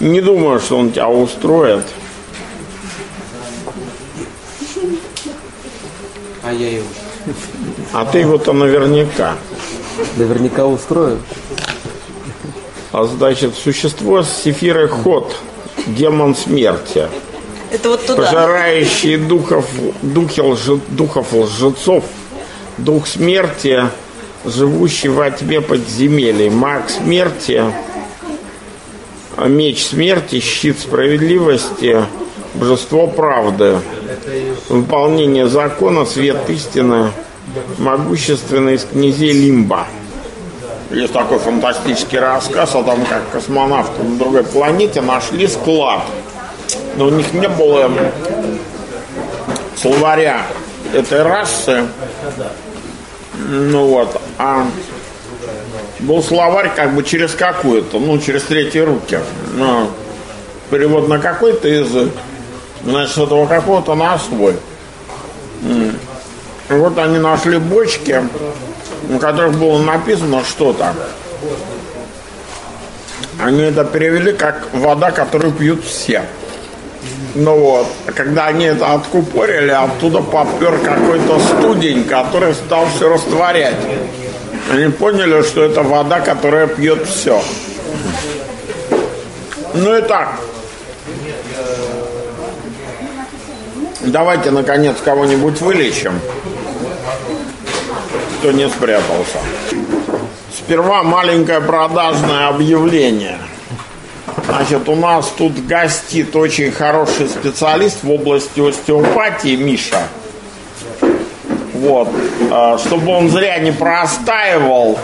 Не думаю, что он тебя устроит. А я его. А ты его-то наверняка. Наверняка устрою. А значит, существо с Сефирой Хот, демон смерти. Это вот туда. Пожирающий духов лжецов, дух смерти, живущий во тьме подземелий, маг смерти, меч смерти, щит справедливости, божество правды, выполнение закона, свет истины, могущественный из князей Лимба. Есть такой фантастический рассказ о том, как космонавты на другой планете нашли склад. Но у них не было словаря этой расы. Ну вот, а был словарь как бы через какую-то, через третьи руки. Перевод на какой-то язык, значит, этого какого-то на свой. И вот они нашли бочки, на которых было написано что-то. Они это перевели как вода, которую пьют все. Ну вот, когда они это откупорили, оттуда попер какой-то студень, который стал все растворять. Они поняли, что это вода, которая пьет все. Ну и так. Давайте, наконец, кого-нибудь вылечим, кто не спрятался. Сперва маленькое продажное объявление. Значит, у нас тут гостит очень хороший специалист в области остеопатии, Миша. Вот. Чтобы он зря не простаивал,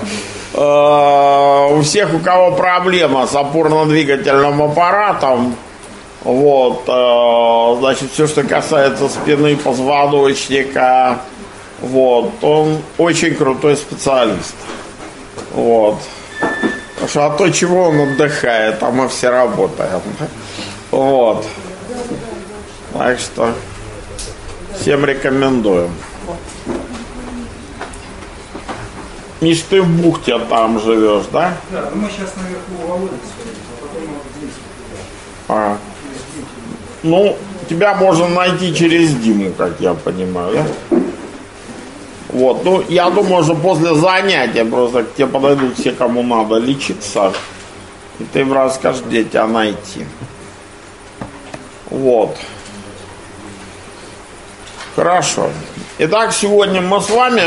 у всех, у кого проблема с опорно-двигательным аппаратом, вот, значит, все, что касается спины, позвоночника, вот, он очень крутой специалист. Вот. Потому что от того, чего он отдыхает, а мы все работаем. Вот. Так что всем рекомендуем. Миш, ты в бухте там живешь, да? Да, мы сейчас наверху у Володи, а потом Ну, тебя можно найти через Диму, как я понимаю, да? Вот, ну, я думаю, что после занятия просто к тебе подойдут все, кому надо лечиться, и ты им расскажешь, где тебя найти. Вот. Хорошо. Итак, сегодня мы с вами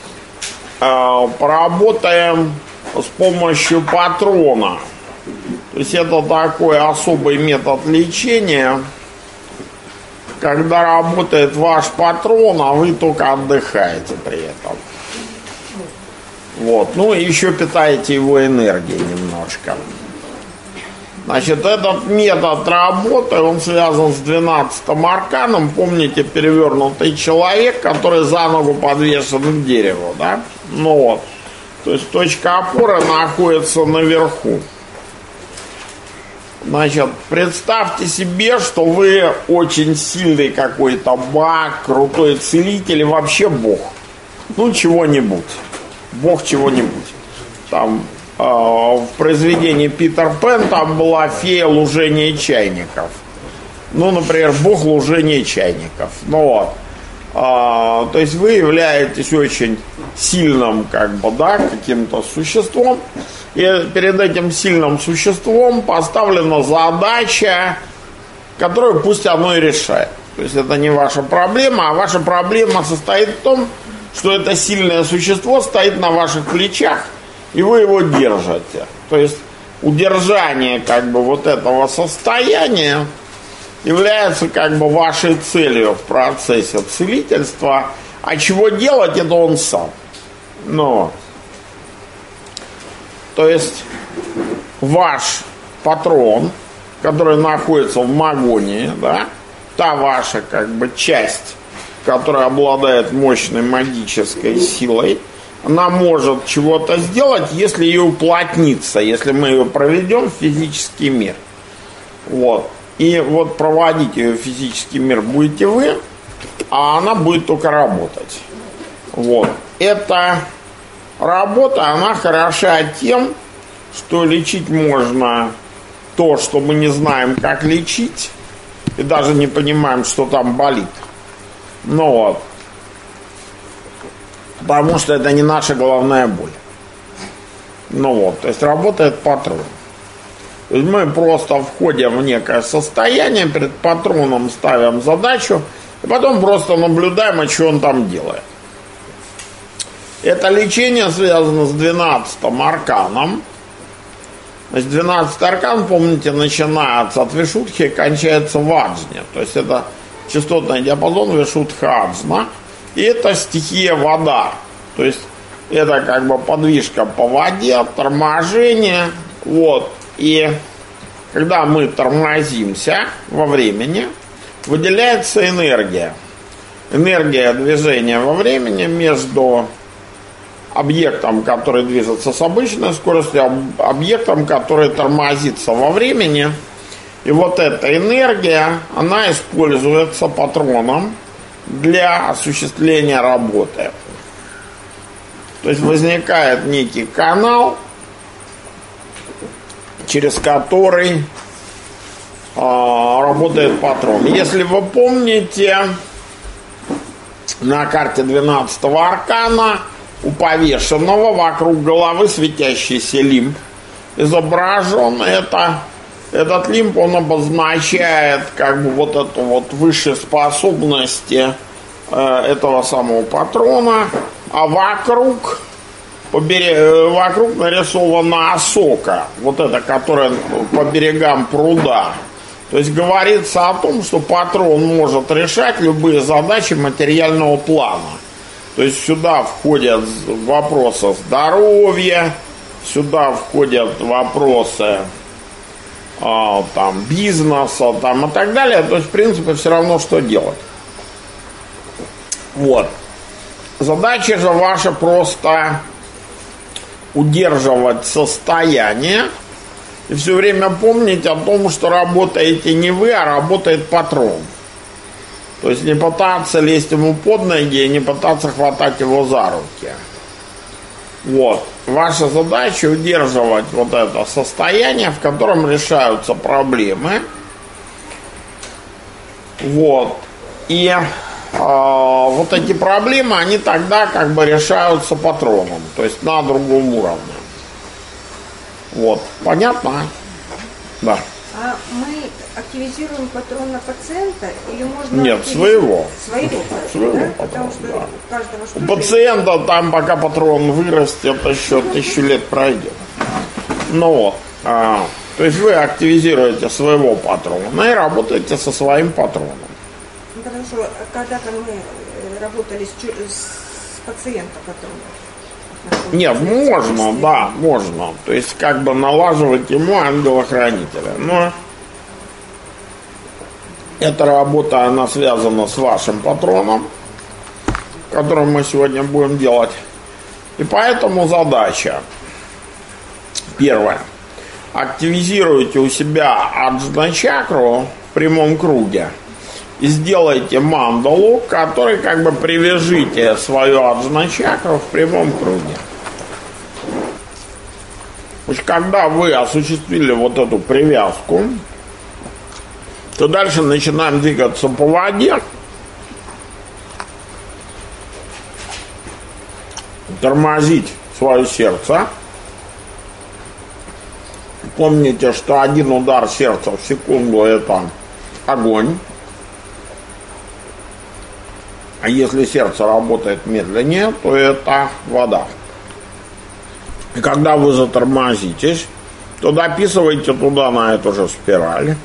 поработаем с помощью патрона. То есть это такой особый метод лечения, когда работает ваш патрон, а вы только отдыхаете при этом. Вот. Ну и еще питаете его энергией немножко. Значит, этот метод работы, он связан с 12-м арканом. Помните, перевернутый человек, который за ногу подвешен к дереву, да? Ну вот. То есть точка опоры находится наверху. Значит, представьте себе, что вы очень сильный какой-то маг, крутой целитель и вообще бог. Ну, чего-нибудь. Бог чего-нибудь. Там в произведении Питер Пен там была фея лужения чайников. Ну, например, бог лужения чайников. Ну вот. То есть вы являетесь очень сильным, как бы, да, каким-то существом. И перед этим сильным существом поставлена задача, которую пусть оно и решает. То есть это не ваша проблема, а ваша проблема состоит в том, что это сильное существо стоит на ваших плечах, и вы его держите. То есть удержание, как бы, вот этого состояния является, как бы, вашей целью в процессе целительства. А чего делать, это он сам. Но то есть ваш патрон, который находится в магонии, да, та ваша, как бы, часть, которая обладает мощной магической силой, она может чего-то сделать, если ее уплотнится, если мы ее проведем в физический мир. Вот. И вот проводить ее в физический мир будете вы, а она будет только работать. Вот. Эта работа, она хороша тем, что лечить можно то, что мы не знаем, как лечить, и даже не понимаем, что там болит. Ну вот. Потому что это не наша головная боль. Ну вот, то есть работает патрон. То есть мы просто входим в некое состояние, перед патроном ставим задачу, и потом просто наблюдаем, а что он там делает. Это лечение связано с 12-м арканом. Значит, 12-й аркан, помните, начинается от Вишудхи и кончается в Аджне. То есть это частотный диапазон Вишудха-Аджна. И это стихия вода. То есть это как бы подвижка по воде, торможение. Вот. И когда мы тормозимся во времени, выделяется энергия. Энергия движения во времени между объектом, который движется с обычной скоростью, объектом, который тормозится во времени. И вот эта энергия, она используется патроном для осуществления работы. То есть возникает некий канал, через который работает патрон. Если вы помните, на карте 12-го аркана у повешенного вокруг головы светящийся лимб изображен. Этот лимб, он обозначает как бы вот эту вот высшие способности этого самого патрона, а вокруг нарисована осока, вот эта, которая по берегам пруда. То есть говорится о том, что патрон может решать любые задачи материального плана. То есть сюда входят вопросы здоровья, сюда входят вопросы там, бизнеса там, и так далее. То есть, в принципе, все равно, что делать. Вот. Задача же ваша просто удерживать состояние и все время помнить о том, что работаете не вы, а работает патрон. То есть не пытаться лезть ему под ноги и не пытаться хватать его за руки. Вот. Ваша задача удерживать вот это состояние, в котором решаются проблемы. Вот. И вот эти проблемы, они тогда как бы решаются патроном. То есть на другом уровне. Вот. Понятно? Да. А мы активизируем патрона пациента или можно... Нет, своего. Своего патрона, да? Потому что да. у каждого что-то... У пациента там, пока патрон вырастет, еще 1000 лет пройдет. Ну вот. То есть вы активизируете своего патрона и работаете со своим патроном. Ну, хорошо, когда-то мы работали с пациентом патроном. Нет, можно, да, можно. То есть как бы налаживать ему ангела-хранителя. Но эта работа, она связана с вашим патроном, который мы сегодня будем делать. И поэтому задача первая. Активизируйте у себя аджна-чакру в прямом круге и сделайте мандалу, которой как бы привяжите свою аджна-чакру в прямом круге. То есть, когда вы осуществили вот эту привязку, то дальше начинаем двигаться по воде, тормозить свое сердце. Помните, что один удар сердца в секунду — это огонь. А если сердце работает медленнее, то это вода. И когда вы затормозитесь, то дописывайте туда, на эту же спираль.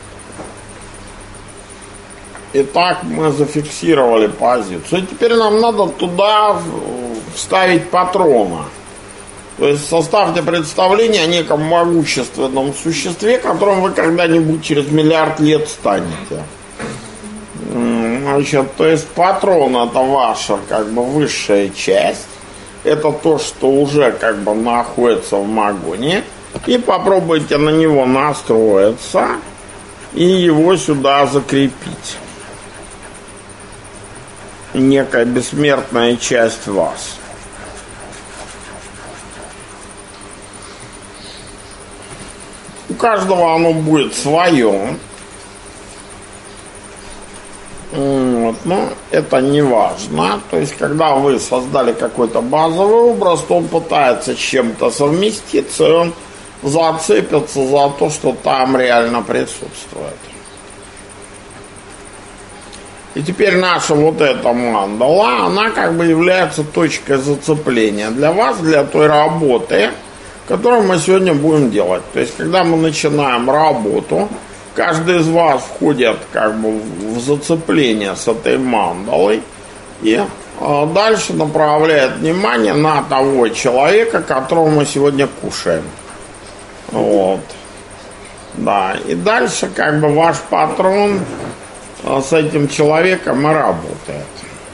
Итак, мы зафиксировали позицию. И теперь нам надо туда вставить патрона. То есть составьте представление о неком могущественном существе, которым вы когда-нибудь через миллиард лет станете. Значит, то есть патрон — это ваша как бы высшая часть. Это то, что уже как бы находится в магоне. И попробуйте на него настроиться и его сюда закрепить. Некая бессмертная часть вас. каждого оно будет свое. Вот, но это не важно. То есть, когда вы создали какой-то базовый образ, то он пытается с чем-то совместиться, и он зацепится за то, что там реально присутствует. И теперь наша вот эта мандала, она как бы является точкой зацепления для вас, для той работы, которую мы сегодня будем делать. То есть, когда мы начинаем работу, каждый из вас входит как бы в зацепление с этой мандалой и дальше направляет внимание на того человека, которого мы сегодня кушаем. Вот. Да. И дальше как бы ваш патрон с этим человеком и работает.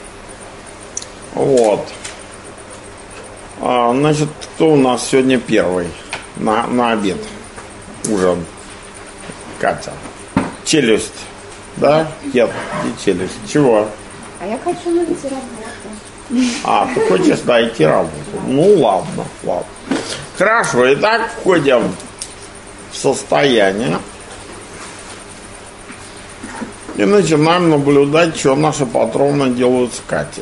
Вот. Значит, кто у нас сегодня первый на обед? Ужин. Катя. Челюсть. Да? Нет, не челюсть. Чего? А я хочу найти работу. А, ты хочешь найти работу? Ну ладно, ладно. Хорошо, итак, входим в состояние и начинаем наблюдать, что наши патроны делают с Катей.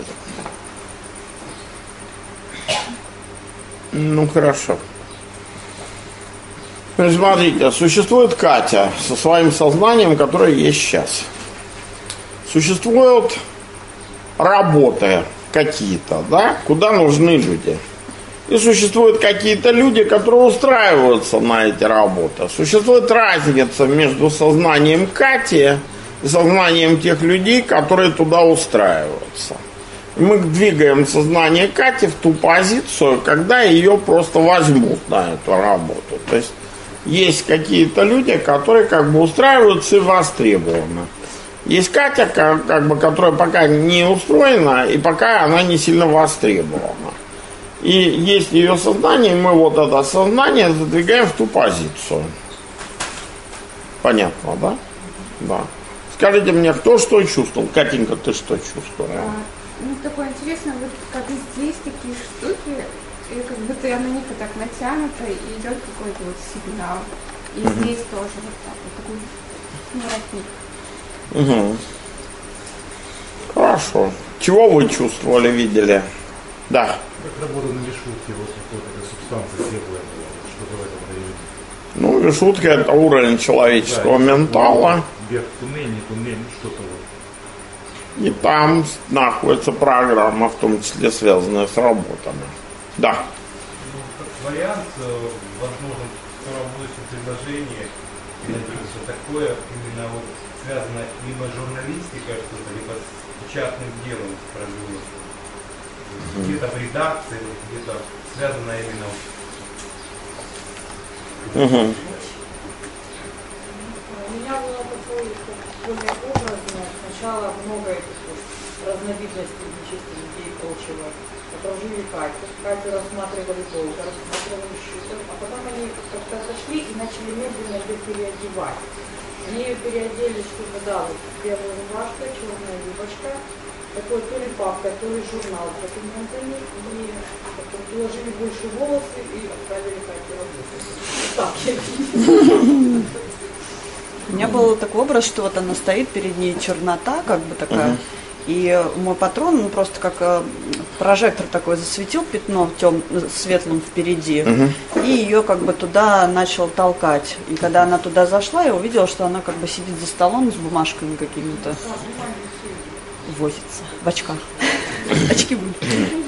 Ну хорошо. Смотрите, существует Катя со своим сознанием, которое есть сейчас. Существуют работы какие-то, да, куда нужны люди. И существуют какие-то люди, которые устраиваются на эти работы. Существует разница между сознанием Кати и сознанием тех людей, которые туда устраиваются. И мы двигаем сознание Кати в ту позицию, когда ее просто возьмут на эту работу. То есть какие-то люди, которые как бы устраиваются и востребованы. Есть Катя, как бы, которая пока не устроена, и пока она не сильно востребована. И есть ее сознание, и мы вот это сознание задвигаем в ту позицию. Понятно, да? Да. Скажите мне, кто что чувствовал? Катенька, ты что чувствовала? Ну, такое интересное, вот как здесь такие штуки, и как будто я на них вот так натянута, и идет какой-то вот сигнал. И здесь тоже вот так вот такой воротник. Угу. Хорошо. Чего вы чувствовали, видели? Да. Как работа на вишутке, вот какая-то субстанция светлая была, что-то в этом районе. Ну, вишутка — это уровень человеческого ментала. Вверх туннель, не туннель, ну что-то вот. И там находится программа, в том числе связанная с работами. Да. Ну, как вариант, возможно, в 48 предложениях, что такое именно вот связано либо с журналистикой что-то, либо с печатным делом производства. Где-то в редакции, где-то связано именно. У меня было такое более образное. Сначала много этих разновидностей нечистых людей и прочего. Окружили Катю. Катю рассматривали долго, рассматривали щитов, а потом они как-то отошли и начали медленно ее переодевать. Они ее переодели, что-то да, вот белая рубашка, черная юбочка, такой то ли папка, то ли журнал с документами, и потом приложили больше волосы и отправили Катю работать. Так я видела. У меня был такой образ, что вот она стоит, перед ней чернота, как бы такая, и мой патрон, ну, просто как прожектор такой засветил пятно светлым впереди, и ее как бы туда начал толкать. И когда она туда зашла, я увидела, что она как бы сидит за столом с бумажками какими-то, возится в очках. Очки будут.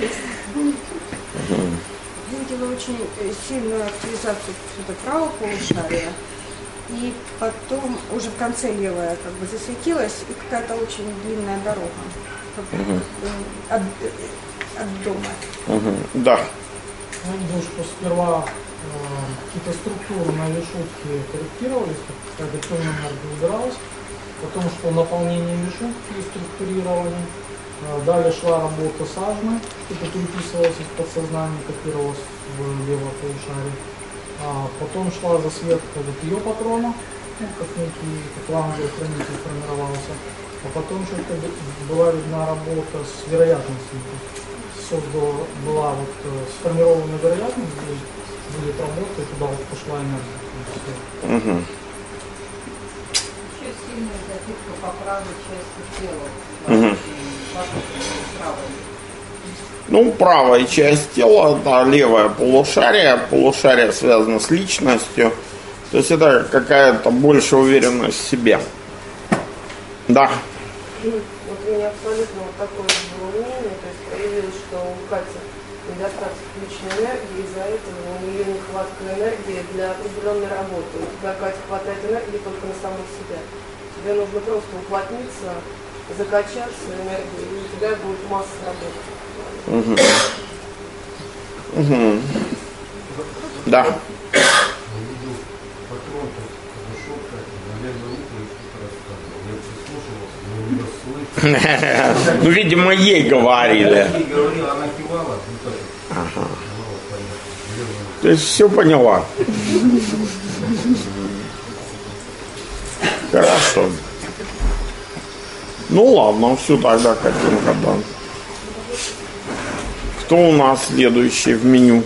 Видела очень сильную активизацию правого полушария. И потом уже в конце левая как бы засветилась, и какая-то очень длинная дорога от дома. Да. Я видел, что сперва какие-то структуры на вишутке корректировались, какая-то темная энергия убиралась, потом шло наполнение вишутки и структурирование. Далее шла работа с ажмой, что-то переписывалось из подсознания, копировалось в левое полушарие. Потом шла засветка вот ее патрона, ну, как некий плановый хранитель формировался. А потом что-то была видна работа с вероятностью. Была вот сформирована вероятность, будет работать, туда вот пошла энергия. Угу. Еще сильная запитка по правой части тела. Мгм. Правой. Ну, правая часть тела, это левое полушарие. Полушарие связано с личностью. То есть это какая-то большая уверенность в себе. Да. Вот у меня абсолютно вот такое было мнение, то есть проявилось, что у Кати недостаток личной энергии, из-за этого у нее нехватка энергии для определенной работы. У тебя, Катя, хватает энергии только на саму себя. Тебе нужно просто уплотниться, закачаться энергией, и у тебя будет масса работы. Угу. Угу. Да. Увидел патрон, зашел, наверное, утро и что-то рассказывал. Я все слушался, но не расслышал. Ну, видимо, ей говорили. Я ей говорил, она кивала, ну так. Ага. Кивала, понятно. То есть все поняла. Хорошо. Ну ладно, все тогда, Катенька, да. Кто у нас следующий в меню?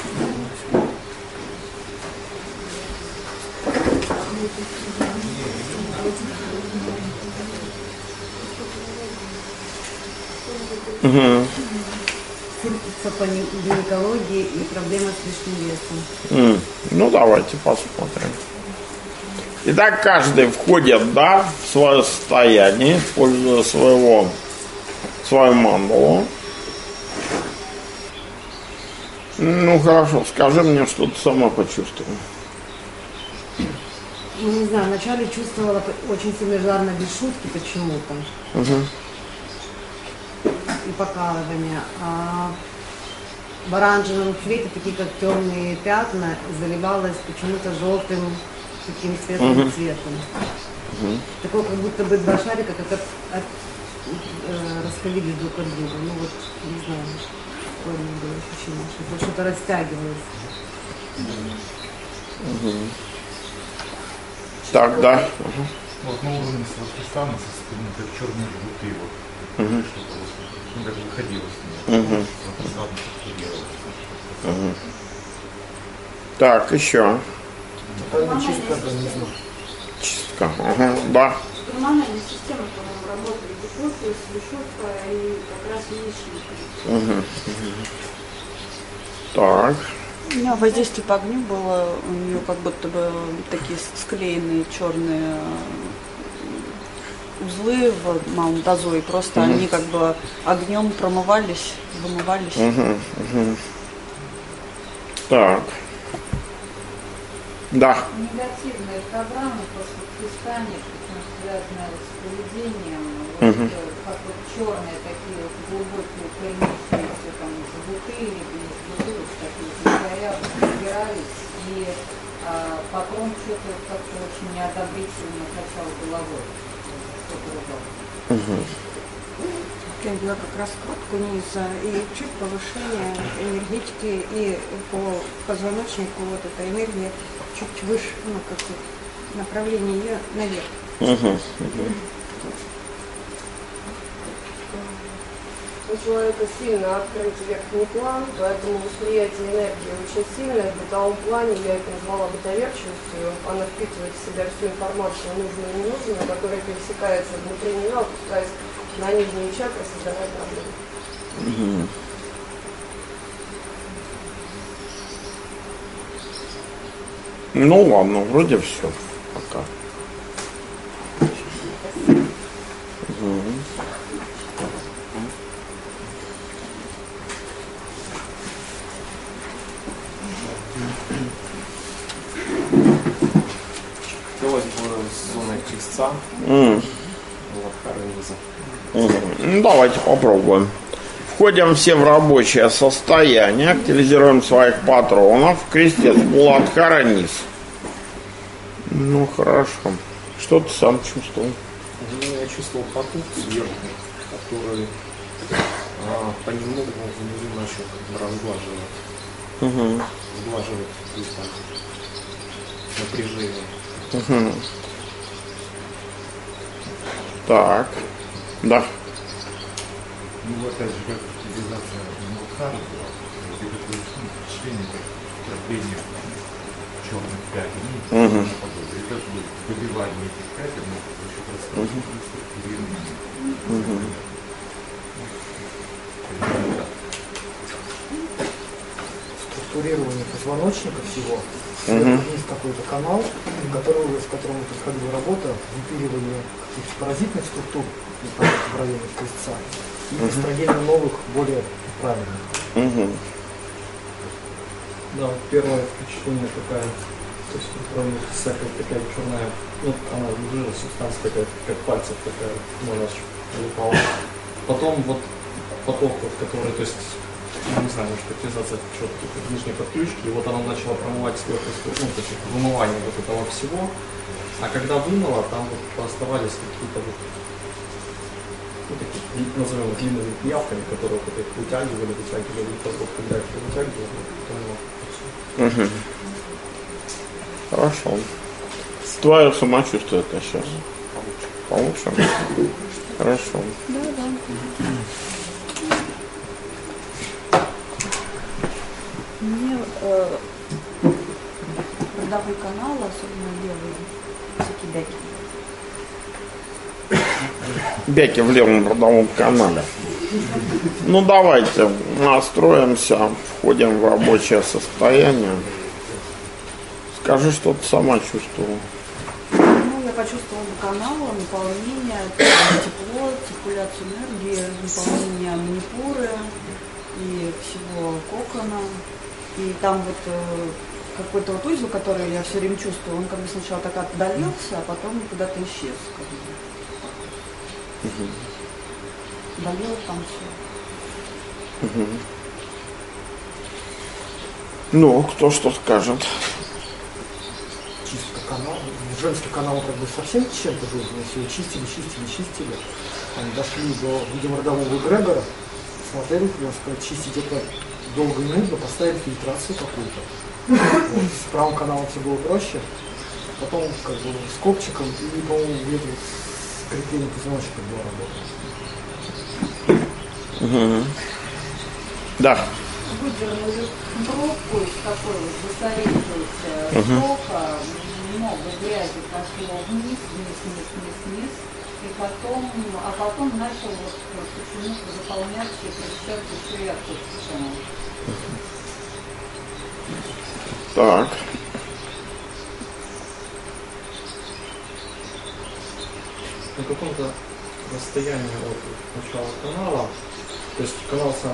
Угу. Крутится по гинекологии и проблема с лишним весом. Ну, давайте посмотрим. Итак, каждый входит, да, в свое состояние, используя свою мандалу. Ну, хорошо, скажи мне, что ты сама почувствовала. Ну, не знаю, вначале чувствовала очень сильно жарно без шутки почему-то. Угу. И покалывание. А в оранжевом цвете, такие как темные пятна, заливалось почему-то желтым таким светлым цветом. Такое, как будто бы два шарика как расходились друг от друга. Ну вот, не знаю, какое у меня было ощущение, что что-то растягивалось. Так, да. Вот на уровне Сватхистана со спины, как черные жгуты, вот, что-то вот, ну, как выходило с нее. Сватхистан структурировал. Так, еще. Чистка организма. Чистка. Ага, да. Гормональная система, по-моему, работает. Депрессия, свешутка и как раз яичника. Так. У нее воздействие по огню было, у нее как будто бы такие склеенные черные узлы в малом дозу, и просто они как бы огнем промывались, вымывались. Так. Да. Негативные программы после христиане, связанные с поведением, вот, как вот черные такие вот глубокие промежутки, там, жгуты или без бутылок, такие загорят, разбирались, и потом что-то как-то очень неодобрительно качал головой. Что-то ругал. Я вела как раз кратко вниз, и чуть повышение энергетики, и по позвоночнику вот эта энергия чуть выше, ну как бы направление ее наверх. У человека сильно открыт верхний план, поэтому восприятие энергии очень сильное. В бытовом плане я это назвала бытоверчивостью. Она впитывает в себя всю информацию, нужную и ненужную, которая пересекается внутри нее, опускаясь на нижние чакры, создавая проблемы. Ну ладно, вроде все. Пока. Хотелось бы с зоной крестца. Вот, Харенза. Ну, давайте попробуем. Входим все в рабочее состояние, активизируем своих патронов. Крестец Буладхара низ. Ну, хорошо. Что ты сам чувствовал? Ну, я чувствовал поток сверху, который понемногу внизу начал как бы разглаживать. Сглаживать напряжение. Так. Да. Ну, опять же, как активизация Мудхара была, где такое впечатление, как выступление черных пятен. И как бы добивание этих пятен может за счет расстановки структурирования. Структурирование позвоночника всего. Есть какой-то канал, с которым происходила работа, выпиливание каких-то паразитных структур в районе крестца и построение новых, более правильных. Да, вот первое впечатление такая, то есть в районе крестца такая черная, ну, она жирная субстанция такая, как пальцев такая, налипала. Потом вот поток, вот, который, то есть, не знаю, может активизация четко нижней подключки, и вот она начала промывать сверху, ну, то есть вымывание вот этого всего, а когда вымыла, там вот оставались какие-то вот, ну, такие, назовем длинными пиявками, которые вот их вытягивали, и потом, когда их вытягивали, потом Хорошо. Твое самочувствие это сейчас получше? Хорошо. Да. Мне родовой канал, особенно левый, всякие бяки. Бяки в левом родовом канале. Ну давайте настроимся, входим в рабочее состояние. Скажи, что ты сама чувствовала. Ну, я почувствовала канал, наполнение, тепло, циркуляцию энергии, наполнение манипуры и всего кокона. И там вот какой-то вот узел, который я все время чувствую, он как бы сначала так отдалился, а потом куда-то исчез. Болело там все. Ну, кто что скажет? Чистка канала. Женский канал как бы совсем чем-то жил, если его чистили. Они дошли до, видимо, родового эгрегора, смотрели, как сказать, чистить это долго и нудно, поставили фильтрацию какую-то. Вот. С правым каналом все было проще. Потом как бы с копчиком и, по-моему, где-то с креплением позвоночника была работа. Да. Выдернули пробку из такой вот засоревшегося сока, много грязи пошло вниз, и потом начал вот почему-то заполняться и прищаться сверху. Так. На каком-то расстоянии от начала канала, то есть канал сам,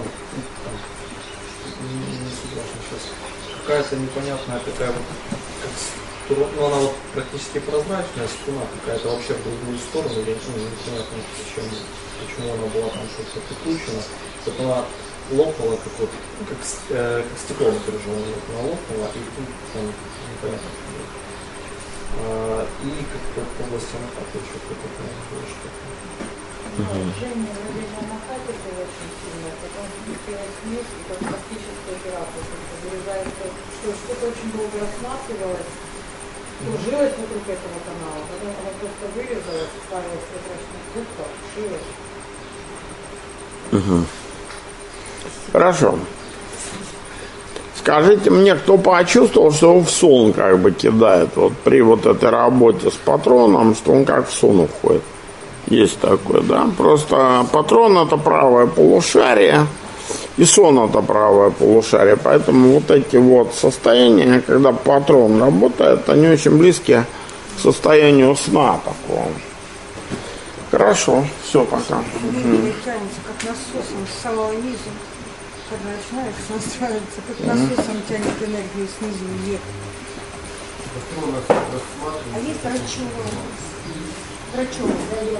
не согласен сейчас, какая-то непонятная такая вот, ну она вот практически прозрачная, струна какая-то вообще в другую сторону, непонятно почему она была там что-то прикручена, вот она лопнула, как стекло напряженное, она лопнула, и тут там непонятно. И как-то в области Анахаты еще какое-то что-то. Жжение во время Анахаты было очень сильное, потом спустилась вниз, и как практическая операция, вырезается, что что-то очень долго рассматривалось, кружилось вокруг этого канала, потом она просто вырезалась, ставилась прозрачная губка, шилась. Хорошо. Скажите мне, кто почувствовал, что он в сон как бы кидает вот при вот этой работе с патроном, что он как в сон уходит? Есть такое, да? Просто патрон это правое полушарие, и сон это правое полушарие. Поэтому вот эти вот состояния, когда патрон работает, они очень близки к состоянию сна такого. Хорошо, все, пока. Тянется как насосом с самого низа. Когда начинаешь настраиваться, как насосом тянет энергию снизу вверх. А есть врачевая.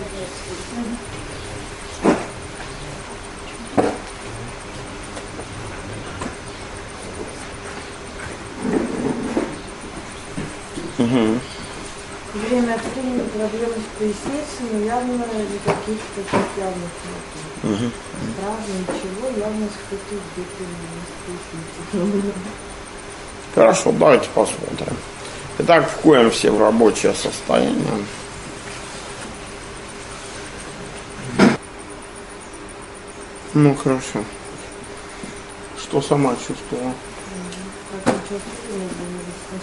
Время от времени проблемы с поясницей, но явно никаких таких явных нет. Правда, ничего, явно что-то где-то с поясницей. Хорошо, давайте посмотрим. Итак, входим все в рабочее состояние. Ну, хорошо. Что сама чувствовала? Как чувствую?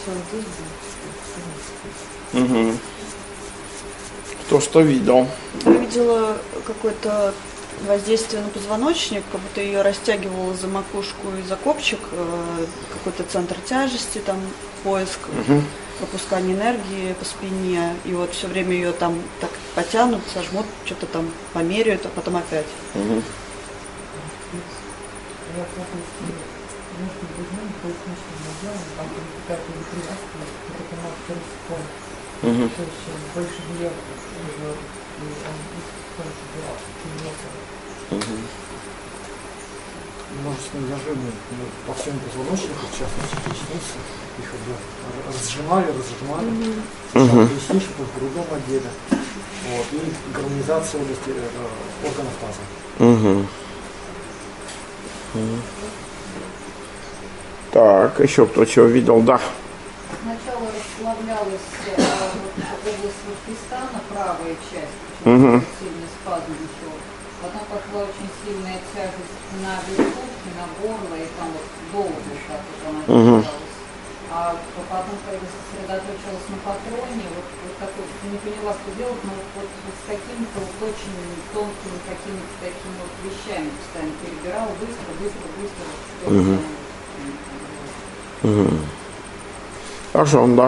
Угу. Кто что видел? Я видела какое-то воздействие на позвоночник, как будто ее растягивало за макушку и за копчик, какой-то центр тяжести, там поиск, пропускание энергии по спине, и вот все время ее там так потянут, сожмут, что-то там померяют, а потом опять. Множественные зажимы по всем позвоночнику, в частности поясницы, их как бы разжимали, поясничнику в грудном отделе. Вот, и гармонизация области органов таза. Так, еще кто чего видел, да. Сначала расслаблялась область Ватпистана, правая часть, сильный спазм еще. Потом пошла очень сильная тяжесть на верхушке, на горло, и там вот долго так вот она держалась. А потом, когда сосредоточилась на патроне, вот такой, не поняла, что делать, но вот с какими-то вот очень тонкими какими-то такими вот вещами постоянно перебирала, быстро. Хорошо, да.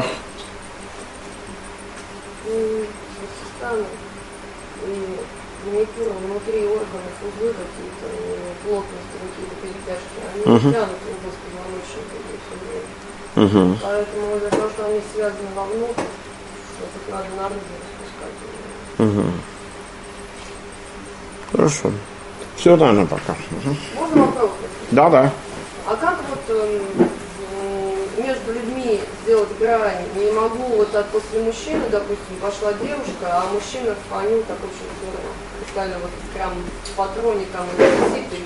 Маникюром внутри органов узлы какие-то, плотности, какие-то перетяжки, они тянут в область позвоночника все время. Поэтому из-за того, что они связаны вовнутрь, вот их надо наружу распускать. Хорошо. Все, наверное, пока. Можно вопрос? Да. А как вот между людьми сделать грань? Не могу вот после мужчины, допустим, пошла девушка, а мужчина вспомнил такой человек, специально вот прям в патроне там висит и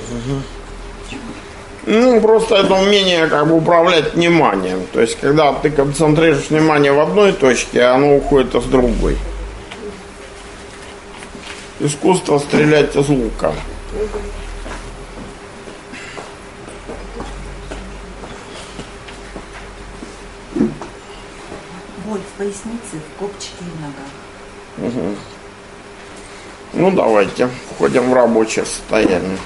висит. Просто это умение как бы управлять вниманием. То есть, когда ты концентрируешь внимание в одной точке, оно уходит из другой. Искусство стрелять из лука. Боль в пояснице, в копчике и в ногах. Ну, давайте, входим в рабочее состояние.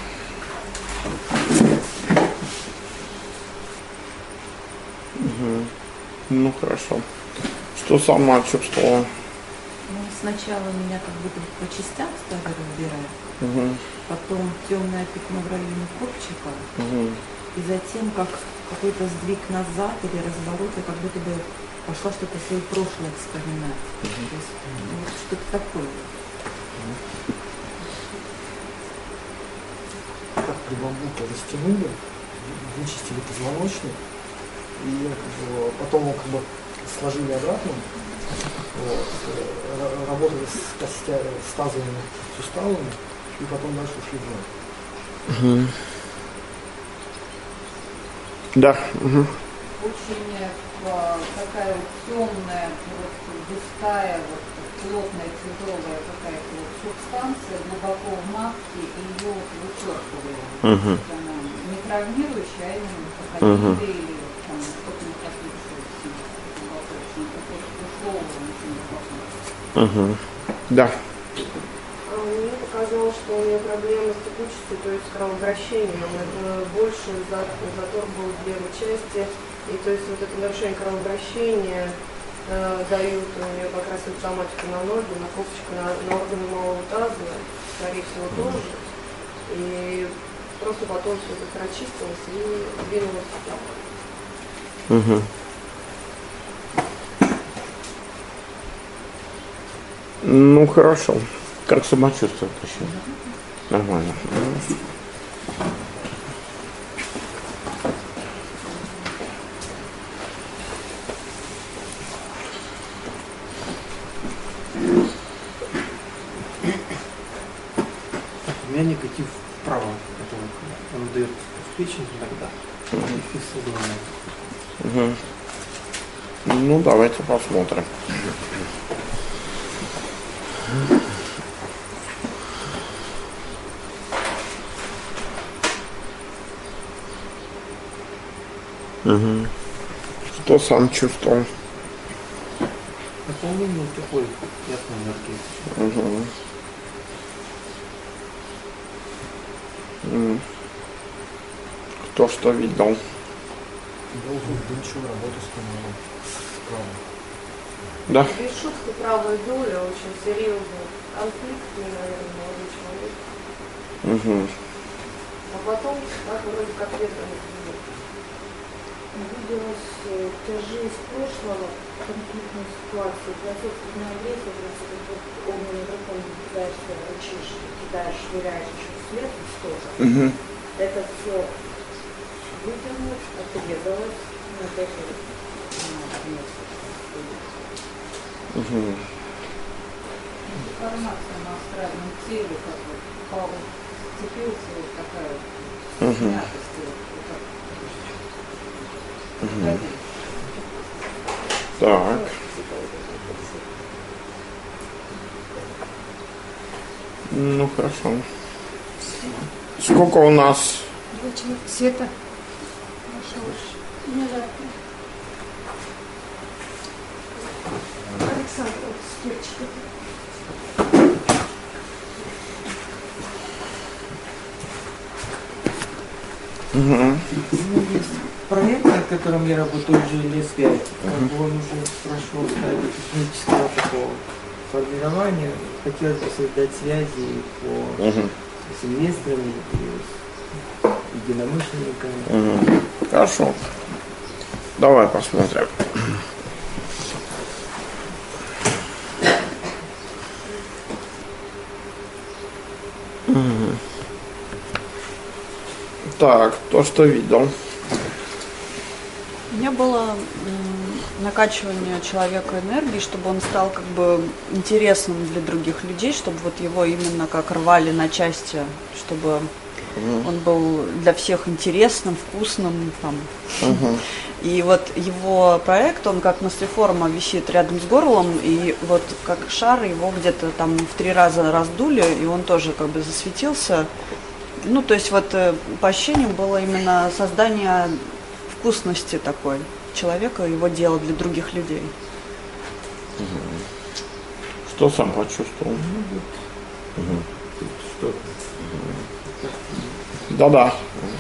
Ну, хорошо. Что сама чувствовала? Сначала меня как будто по частям стали разбирать, потом темное пятно в районе копчика, и затем как какой-то сдвиг назад или разворот, и как будто бы пошла что-то свое прошлое вспоминать. То есть, вот что-то такое. Как при бамбуке растянули, вычистили позвоночник, и потом его как бы сложили обратно, работали с тазовыми суставами, и потом дальше ушли вновь. Да. Очень такая вот темная, вот густая, вот плотная, тяжелая какая-то вот субстанция глубоко в матке, и ее вот вычеркивали. Она не травмирующая, а именно проходили или там что-то не последующее. Да. Мне показалось, что у нее проблемы с текучестью, то есть с кровообращением. Это больше затор был в левой части. И то есть вот это нарушение кровообращения дают у нее как раз симптоматику на ноги, на косточку, на органы малого таза, скорее всего, тоже. И просто потом все это прочистилось и двинулось вправо. Ну, хорошо. Как самочувствие еще? Нормально. У меня негатив вправо. Это он дает в печень иногда. Ну, давайте посмотрим. Что сам чувствовал? Наполнение теплой, ясной энергии. Кто что видел? Я вдумчивую работу с каналом. Да. Без шутки, правая доля, очень серьезный конфликт, наверное, молодой человек. А потом, так вроде как ветром сбили. Виделась тяжи из прошлого, конфликтной ситуации, для собственной агрессии, просто как вот огненный дракон кидаешься, рычишь, кидаешь, швыряешь еще сверху тоже. Это все выдернуть, отрезалось, но опять же, Информация на астральном теле, как бы, Павел сцепился, вот такая вот снятость, Так. Ну хорошо. Сколько у нас? Света. Александр, вот с перчиком. Есть проект, над которым я работаю уже лет 5. Он уже прошел стадию технического такого формирования. Хотелось бы создать связи с инвесторами, с единомышленниками. Хорошо. Давай посмотрим. Так, то, что видел. У меня было накачивание человека энергии, чтобы он стал как бы интересным для других людей, чтобы вот его именно как рвали на части, чтобы он был для всех интересным, вкусным. Там. И вот его проект, он как мыслеформа висит рядом с горлом, и вот как шар его где-то там в 3 раза раздули, и он тоже как бы засветился. Ну, то есть вот по ощущениям было именно создание вкусности такой человека, его дело для других людей. Что сам почувствовал? Да-да.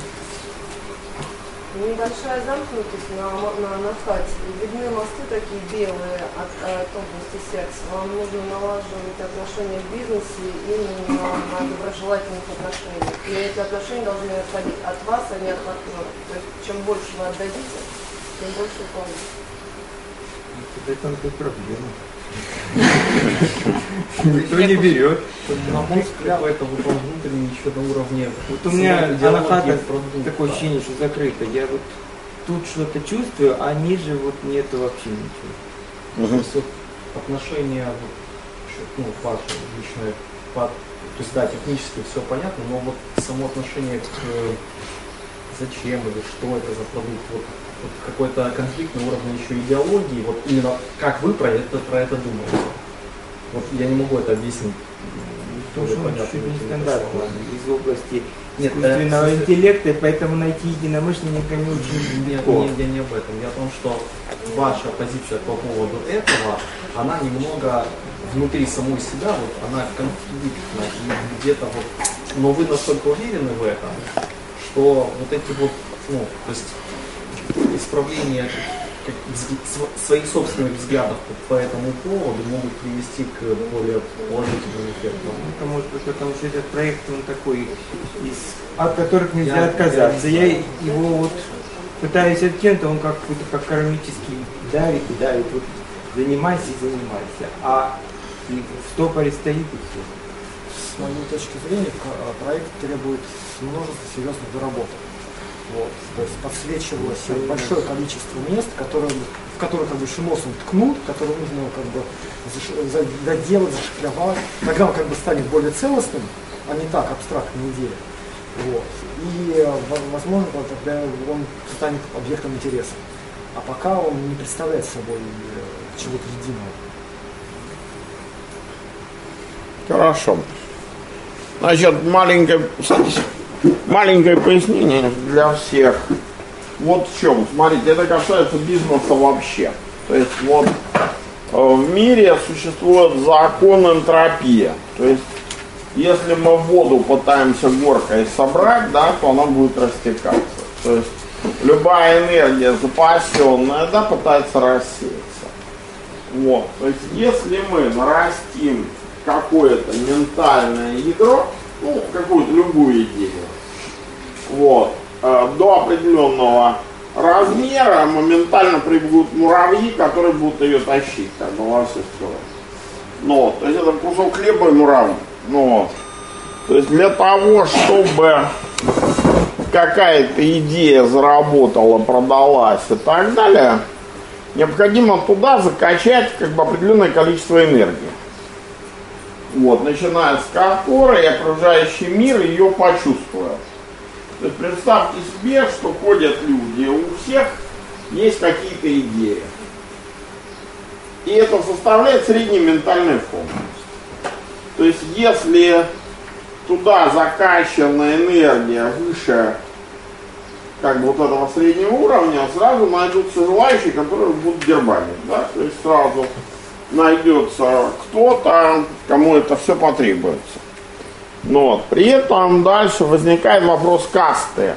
Небольшая замкнутость на хате. Видны мосты такие белые от области сердца. Вам нужно налаживать отношения в бизнесе именно на доброжелательных отношениях. И эти отношения должны исходить от вас, а не от партнера. То есть чем больше вы отдадите, тем больше вы получите. Это такая проблема. Никто не берет. На мой взгляд, какой-то вот он внутренний еще на уровне. Вот у меня анахата такое ощущение, что закрыто. Я вот тут что-то чувствую, а ниже вот нету вообще ничего. То есть вот отношения, ну, ваше личное, то есть да, технически все понятно, но вот само отношение к зачем или что это за продукт, вот какой-то конфликт на уровне еще идеологии, вот именно как вы про это думаете. Вот я не могу это объяснить. Тоже чуть не стандартно из области искусственного интеллекта, поэтому найти единомышленника не очень легко. Я не об этом. Я о том, что ваша позиция по поводу этого, она немного внутри самой себя, вот она конфликтна и где-то вот, но вы настолько уверены в этом, что вот эти вот, ну, то есть исправление своих собственных взглядов по этому поводу могут привести к более положительным эффектам. Это может быть, потому что этот проект, он такой, от которых нельзя отказаться. Я его вот пытаюсь откинуть, он как-то как кармический давит и давит. Вот занимайся и занимайся. А и в стопоре стоит и все. С моей точки зрения, проект требует множества серьезных доработок. Вот. То есть подсвечивалось большое количество мест, в которые как бы шимосом ткнут, которые нужно как бы доделать, зашифровать. Тогда он как бы станет более целостным, а не так абстрактная идея. Вот. И возможно, тогда он станет объектом интереса. А пока он не представляет собой чего-то единого. Хорошо. Значит, маленькое пояснение для всех. вот в чем. Смотрите, это касается бизнеса вообще. То есть вот в мире существует закон энтропии. То есть если мы воду пытаемся горкой собрать, да, то она будет растекаться. То есть любая энергия запасенная, да, пытается рассеяться. Вот. То есть если мы нарастим какое-то ментальное ядро, ну, какую-то любую идею, вот, до определенного размера моментально прибегут муравьи, которые будут ее тащить, как бы, во все стороны. Ну, то есть это кусок хлеба и муравьи. Ну, то есть для того, чтобы какая-то идея заработала, продалась и так далее, необходимо туда закачать как бы определенное количество энергии. Вот, начиная с которой окружающий мир ее почувствует. То есть представьте себе, что ходят люди, у всех есть какие-то идеи. И это составляет средний ментальный фон. То есть если туда закачана энергия выше как бы вот этого среднего уровня, сразу найдутся желающие, которые будут дербанить. Да? То есть сразу найдется кто-то, кому это все потребуется. Но при этом дальше возникает вопрос касты.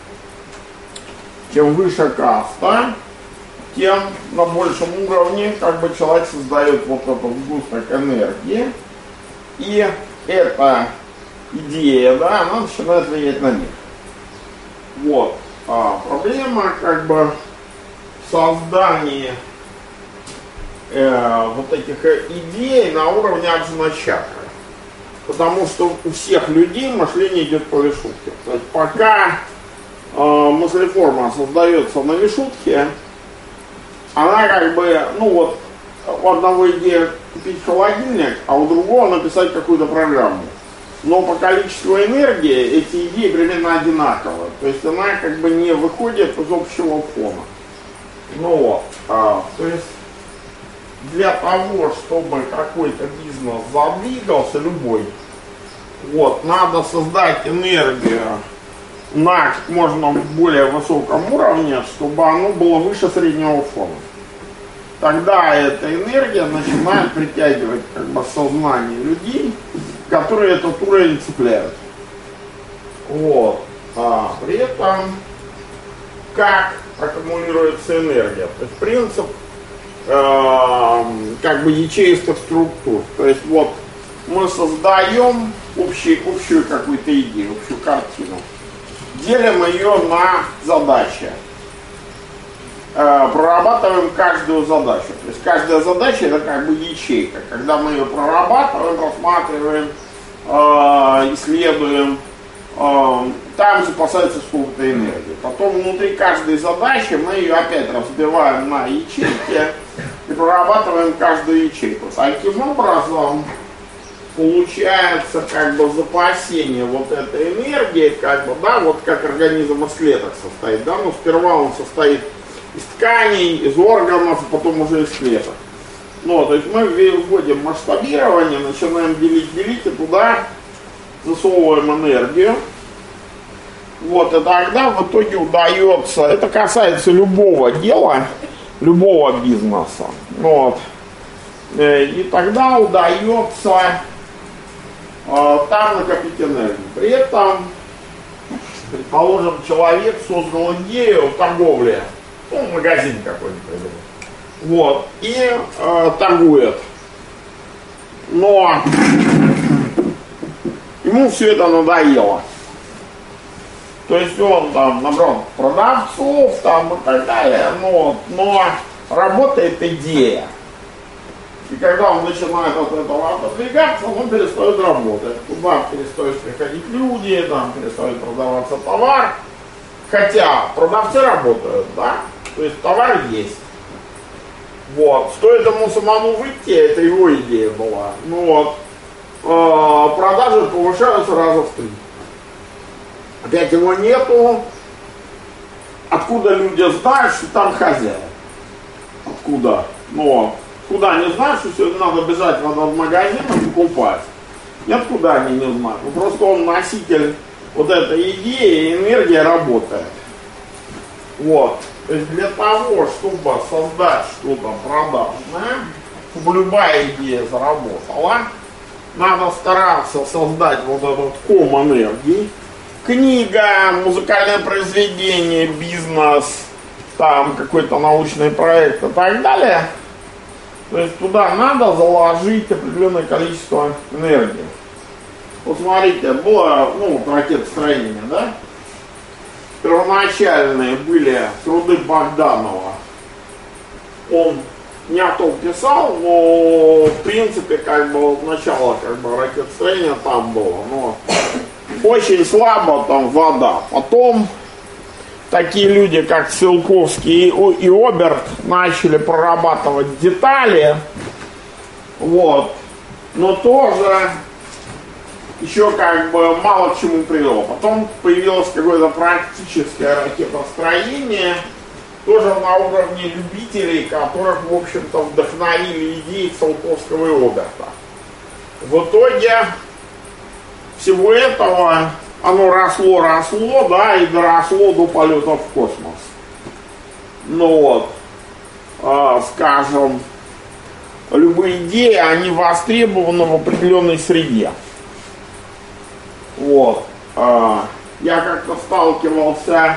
Чем выше каста, тем на большем уровне как бы человек создает вот этот сгусток энергии. И эта идея, да, она начинает влиять на мир. Вот. А проблема как бы в создании вот этих идей на уровне Арджуна чакры. Потому что у всех людей мышление идет по вишутке. То есть пока мыслеформа создается на вишутке, она как бы, ну вот, у одного идея купить холодильник, а у другого написать какую-то программу. Но по количеству энергии эти идеи примерно одинаковые. То есть она как бы не выходит из общего фона. Ну вот, то есть для того, чтобы какой-то бизнес задвигался, любой, вот, надо создать энергию на как можно более высоком уровне, чтобы оно было выше среднего фона. Тогда эта энергия начинает притягивать как бы сознание людей, которые этот уровень цепляют. Вот. А при этом как аккумулируется энергия? То есть принцип как бы ячеистых структур. То есть вот мы создаем общую какую-то идею, общую картину. Делим ее на задачи. Прорабатываем каждую задачу. То есть каждая задача это как бы ячейка. Когда мы ее прорабатываем, рассматриваем, исследуем, там запасается сколько-то энергии. Потом внутри каждой задачи мы ее опять разбиваем на ячейки и прорабатываем каждую ячейку. Таким образом получается как бы запасение вот этой энергии, как бы, да, вот как организм из клеток состоит, да, но сперва он состоит из тканей, из органов, а потом уже из клеток. Ну, то есть мы вводим масштабирование, начинаем делить, и туда засовываем энергию. Вот, и тогда в итоге удается, это касается любого дела, любого бизнеса. Вот. И тогда удается там накопить энергию. При этом, предположим, человек создал идею торговли, ну, магазин какой-нибудь придумал. Вот, и торгует. Но ему все это надоело. То есть он там набрал продавцов там и так далее, но работает идея. И когда он начинает от этого отодвигаться, он перестает работать. Туда перестают приходить люди, там перестает продаваться товар. Хотя продавцы работают, да? То есть товар есть. Вот. Стоит ему самому выйти, это его идея была. Ну вот. Продажи повышаются раза в 3. Опять его нету. Откуда люди знают, что там хозяин? Откуда? Ну, куда не знают, что сегодня надо бежать в этот магазин и покупать. Ниоткуда они не знают. Ну, просто он носитель вот этой идеи, и энергия работает. Вот. То есть для того, чтобы создать что-то продажное, чтобы любая идея заработала, надо стараться создать вот этот ком энергии. Книга, музыкальное произведение, бизнес, там какой-то научный проект и так далее. То есть туда надо заложить определенное количество энергии. Вот смотрите, было, ракетостроение, да? Первоначальные были труды Богданова. Он не о том писал, но в принципе, вот начало ракетостроения там было. Но очень слабо там вода. Потом такие люди, как Циолковский и Оберт, начали прорабатывать детали. Вот. Но тоже еще мало к чему привело. Потом появилось какое-то практическое ракетостроение, тоже на уровне любителей, которых, в общем-то, вдохновили идеи Циолковского и Оберта. В итоге всего этого оно росло, да, и доросло до полета в космос. Скажем, любые идеи, они востребованы в определенной среде. Вот. Я как-то сталкивался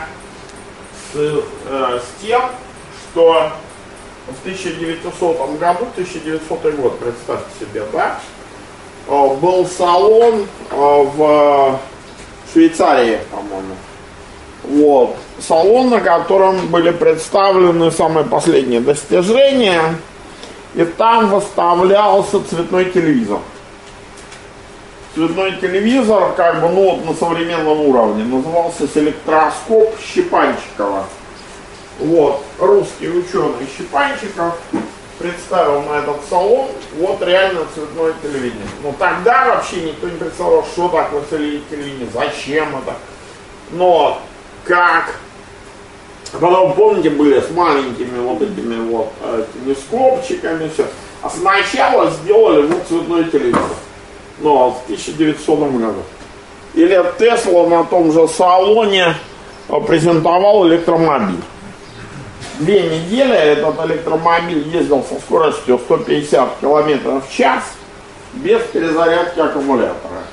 с тем, что в 1900 году, 1900 год, представьте себе, да, был салон в Швейцарии, по-моему. Вот. Салон, на котором были представлены самые последние достижения, и там выставлялся цветной телевизор. Цветной телевизор, на современном уровне, назывался селектроскоп Щепанчикова. Вот, русский ученый Щепанчиков представил на этот салон вот реально цветное телевидение. Но тогда вообще никто не представлял, что такое телевидение, зачем это. Но как. Потом, помните, были с маленькими вот этими телескопчиками, все. А сначала сделали вот цветной телевизор. В 1900 году. Или Тесла на том же салоне презентовал электромобиль. 2 недели этот электромобиль ездил со скоростью 150 км в час без перезарядки аккумулятора.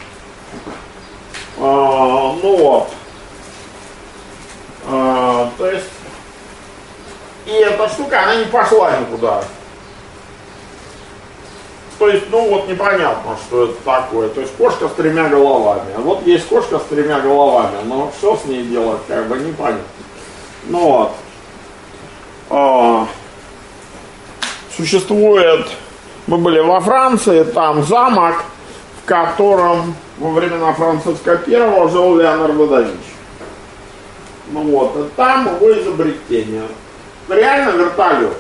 То есть, и эта штука, она не пошла никуда. То есть, непонятно, что это такое. То есть, кошка с 3 головами. А вот есть кошка с 3 головами, но что с ней делать, непонятно. Существует, мы были во Франции, там замок, в котором во времена Франциска I жил Леонардо да Винчи. И там его изобретение. Реально вертолет.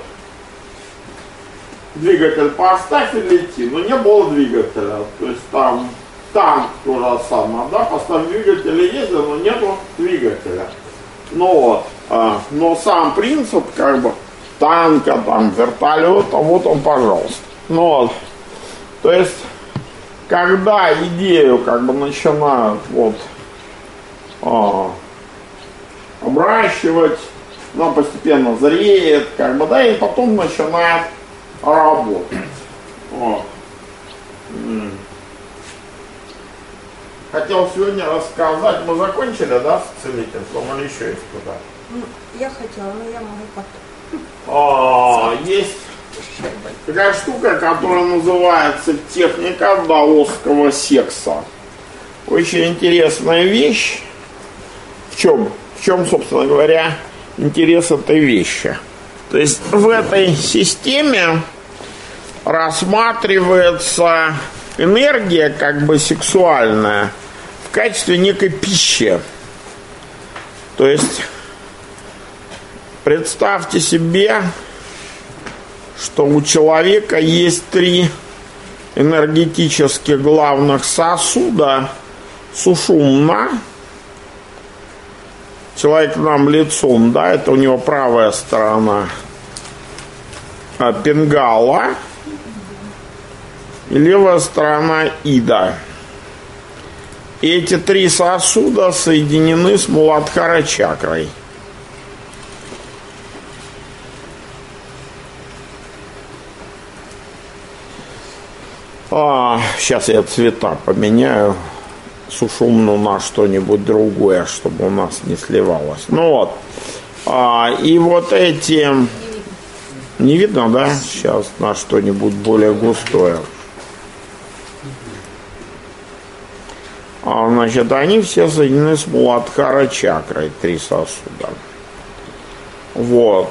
Двигатель поставь и лети, но не было двигателя. То есть там танк то же самое, да, поставь двигатель и ездил, но нету двигателя. Но сам принцип танка, вертолета, вот он, пожалуйста. То есть, когда идею начинают обращивать, она постепенно зреет, и потом начинает работать. Хотел сегодня рассказать, мы закончили, да, с целительством, или еще есть куда? Я хотела, но я могу потом. Есть такая штука, которая называется техника даосского секса. Очень интересная вещь. В чем, собственно говоря, интерес этой вещи? То есть в этой системе рассматривается энергия сексуальная в качестве некой пищи. То есть представьте себе, что у человека есть 3 энергетически главных сосуда: сушумна, человек нам лицом, да, это у него правая сторона, пингала, и левая сторона ида. И эти 3 сосуда соединены с Муладхара чакрой. Сейчас я цвета поменяю. Сушумну на что-нибудь другое, чтобы у нас не сливалось. Ну вот. И вот эти... Не видно, да? Сейчас на что-нибудь более густое. Значит, они все соединены с Муладхара чакрой, 3 сосуда. Вот.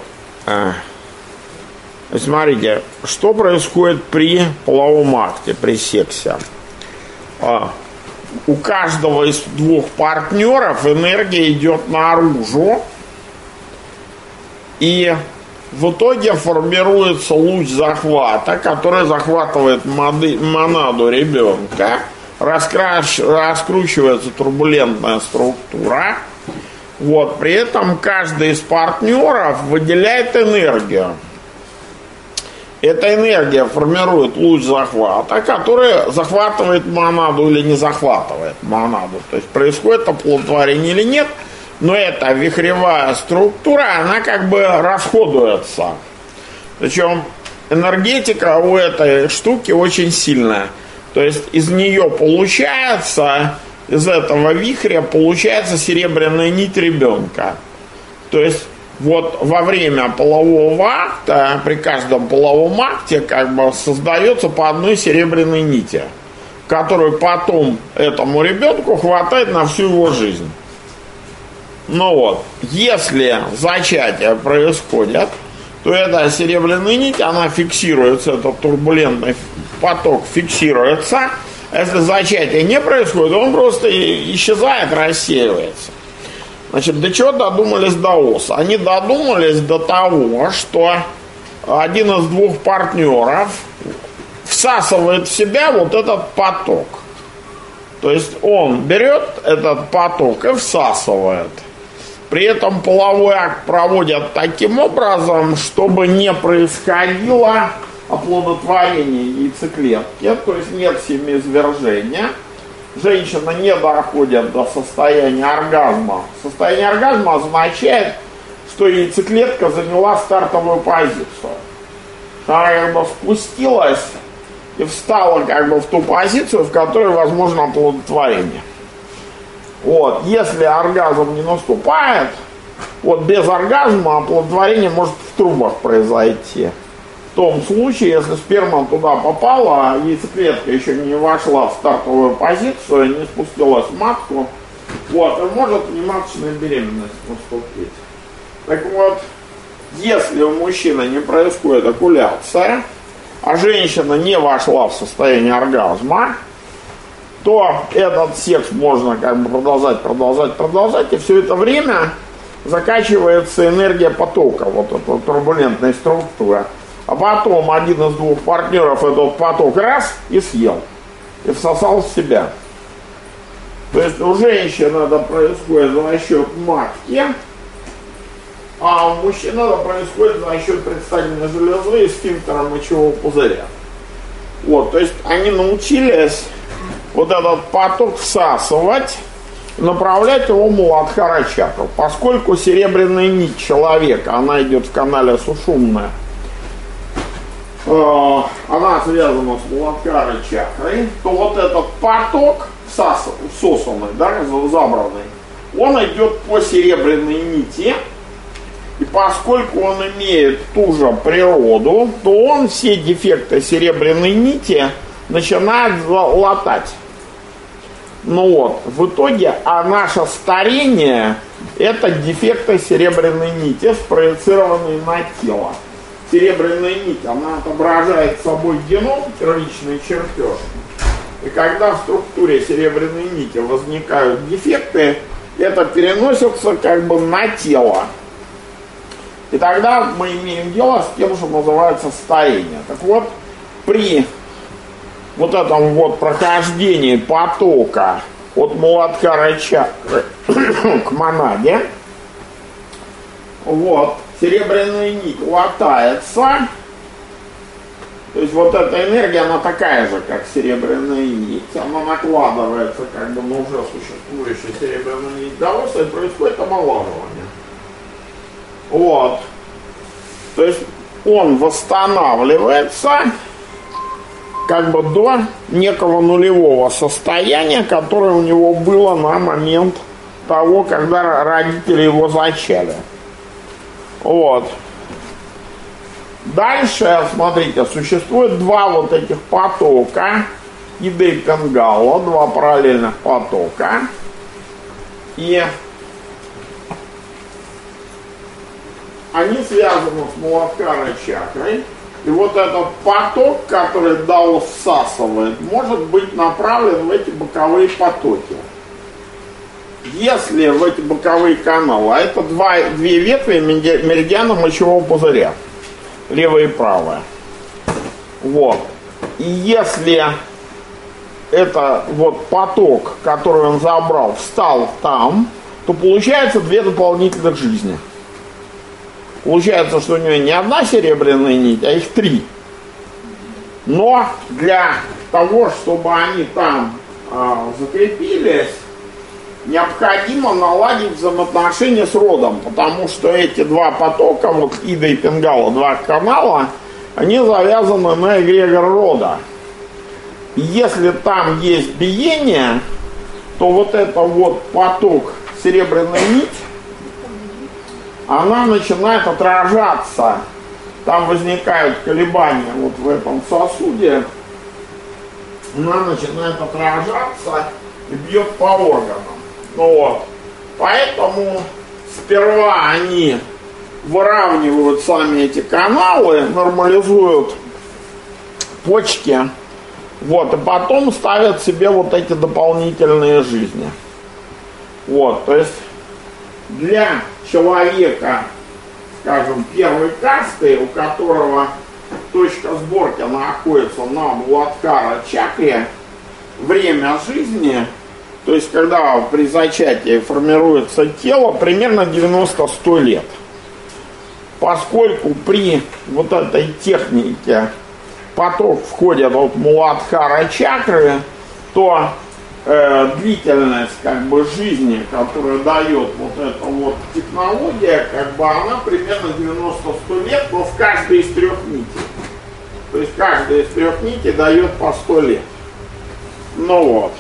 Смотрите, что происходит при половом акте, при сексе. У каждого из 2 партнеров энергия идет наружу, и в итоге формируется луч захвата, который захватывает монаду ребенка, раскручивается турбулентная структура. Вот, при этом каждый из партнеров выделяет энергию. Эта энергия формирует луч захвата, который захватывает монаду или не захватывает монаду. То есть происходит оплодотворение или нет, но эта вихревая структура, она как бы расходуется. Причем энергетика у этой штуки очень сильная. То есть из нее получается, из этого вихря получается серебряная нить ребенка. То есть вот во время полового акта, при каждом половом акте как бы создается по одной серебряной нити, которую потом этому ребенку хватает на всю его жизнь. Ну вот, если зачатие происходит, то эта серебряная нить, она фиксируется, этот турбулентный поток фиксируется. А если зачатие не происходит, он просто исчезает, рассеивается. Значит, до чего додумались даосы? Они додумались до того, что один из 2 партнеров всасывает в себя вот этот поток. То есть он берет этот поток и всасывает. При этом половой акт проводят таким образом, чтобы не происходило оплодотворение яйцеклетки, то есть нет семяизвержения. Женщина не доходит до состояния оргазма. Состояние оргазма означает, что яйцеклетка заняла стартовую позицию. Она как бы спустилась и встала как бы в ту позицию, в которой возможно оплодотворение. Вот, если оргазм не наступает, вот без оргазма оплодотворение может в трубах произойти. В том случае, если сперма туда попала, а яйцеклетка еще не вошла в стартовую позицию, не спустилась в матку, вот, и может внематочная беременность наступить. Так вот, если у мужчины не происходит окуляция, а женщина не вошла в состояние оргазма, то этот секс можно как бы продолжать, и все это время закачивается энергия потока, вот эта турбулентная структура. А потом один из 2 партнеров этот поток раз и съел, и всосал в себя. То есть у женщин это происходит за счет матки, а у мужчин это происходит за счет предстательной железы и сфинктера мочевого пузыря. Вот, то есть они научились вот этот поток всасывать, направлять его в Муладхара чакру. Поскольку серебряная нить человека, она идет в канале сушумная, она связана с Муладхара чакрой, то вот этот поток всосанный, да, забранный, он идет по серебряной нити, и поскольку он имеет ту же природу, то он все дефекты серебряной нити начинает латать. Ну вот, в итоге, наше старение – это дефекты серебряной нити, спроецированные на тело. Серебряная нить, она отображает собой геном, первичный чертеж. И когда в структуре серебряной нити возникают дефекты, это переносится как бы на тело. И тогда мы имеем дело с тем, что называется старение. Так вот, при вот этом вот прохождении потока от Муладхара чакры к монаде, вот, серебряная нить латается, то есть вот эта энергия, она такая же, как серебряная нить, она накладывается как бы на уже существующую серебряную нить даоса, и происходит омолаживание. Вот, то есть он восстанавливается, как бы до некого нулевого состояния, которое у него было на момент того, когда родители его зачали. Вот. Дальше, смотрите, существует два вот этих потока, Ида и Пингала, два параллельных потока. И они связаны с Муладхара чакрой. И вот этот поток, который Даос всасывает, может быть направлен в эти боковые потоки. Если в эти боковые каналы, а это две ветви меридиана мочевого пузыря, левая и правая. Вот. И если это вот поток, который он забрал, встал там, то получается две дополнительных жизни. Получается, что у него не одна серебряная нить, а их три. Но для того, чтобы они там закрепились, необходимо наладить взаимоотношения с родом, потому что эти два потока, вот Ида и Пингала, два канала, они завязаны на эгрегор рода. И если там есть биение, то вот это вот поток серебряная нить, она начинает отражаться. Там возникают колебания вот в этом сосуде. Она начинает отражаться и бьет по органам. Ну вот. Поэтому сперва они выравнивают сами эти каналы, нормализуют почки. Вот, и потом ставят себе вот эти дополнительные жизни. Вот, то есть для человека, скажем, первой касты, у которого точка сборки находится на Муладхара чакре, время жизни, то есть когда при зачатии формируется тело, примерно 90-100 лет. Поскольку при вот этой технике поток входит от Муладхара чакры, то длительность как бы жизни, которую дает вот эта вот технология, как бы она примерно 90-100 лет, но в каждой из трех нитей. То есть каждая из трех нитей дает по 100 лет. Ну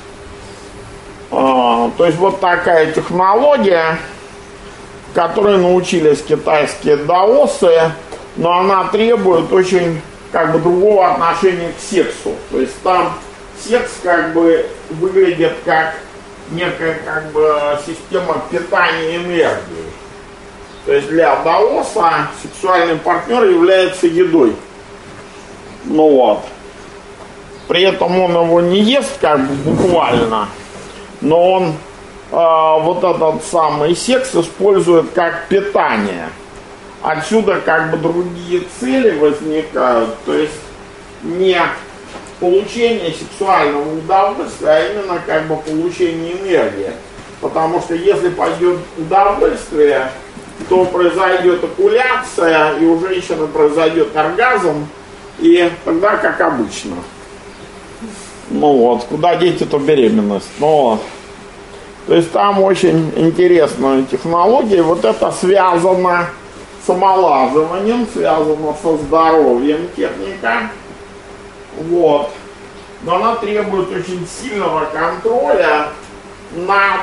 вот. То есть вот такая технология, которой научились китайские даосы, но она требует очень как бы другого отношения к сексу. То есть там секс как бы выглядит как некая как бы система питания энергией. То есть для даоса сексуальный партнер является едой. Ну вот. При этом он его не ест как бы буквально, но он вот этот самый секс использует как питание. Отсюда как бы другие цели возникают, то есть не получение сексуального удовольствия, а именно как бы получение энергии. Потому что если пойдет удовольствие, то произойдет окуляция, и у женщины произойдет оргазм, и тогда как обычно. Ну вот, куда деть эту беременность? Ну вот. То есть там очень интересная технология. Вот это связано с омолаживанием, связано со здоровьем техника. Вот. Но она требует очень сильного контроля над